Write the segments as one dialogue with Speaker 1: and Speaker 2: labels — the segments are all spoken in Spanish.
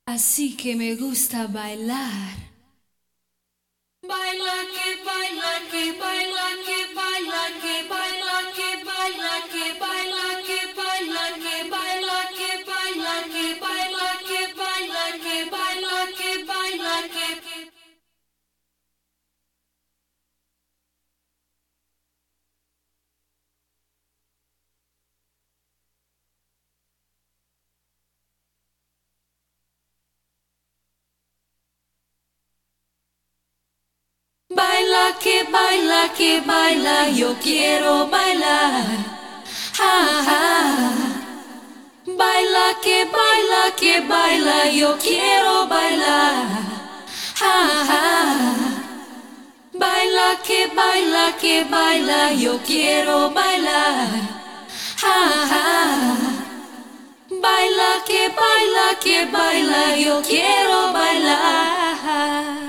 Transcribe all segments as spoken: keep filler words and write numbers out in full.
Speaker 1: Así que me gusta bailar. Baila que baila que baila que baila que baila que baila que baila que baila que baila que baila que baila que baila que baila que baila que Baila que baila que baila, yo quiero bailar. Ah, ah. Baila que baila que baila, yo quiero bailar. Ah, ah. Baila que baila que baila, yo quiero bailar. Ah, ah. Baila que baila que baila, yo quiero bailar.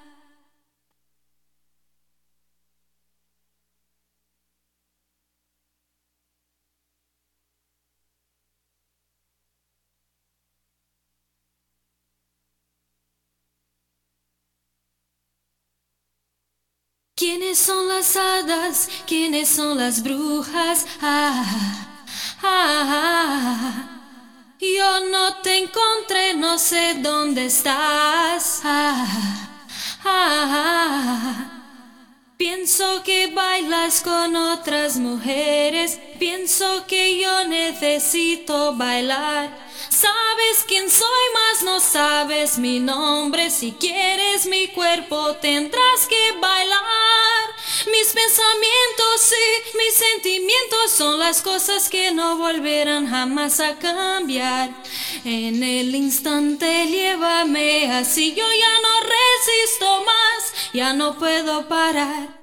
Speaker 1: ¿Quiénes son las hadas? ¿Quiénes son las brujas? Ah, ah, ah. Yo no te encontré, no sé dónde estás. Ah, ah, ah. Pienso que bailas con otras mujeres. Pienso que yo necesito bailar. Sabes quién soy, mas no sabes mi nombre. Si quieres mi cuerpo tendrás que bailar. Mis pensamientos y mis sentimientos son las cosas que no volverán jamás a cambiar. En el instante llévame así, yo ya no resisto más, ya no puedo parar.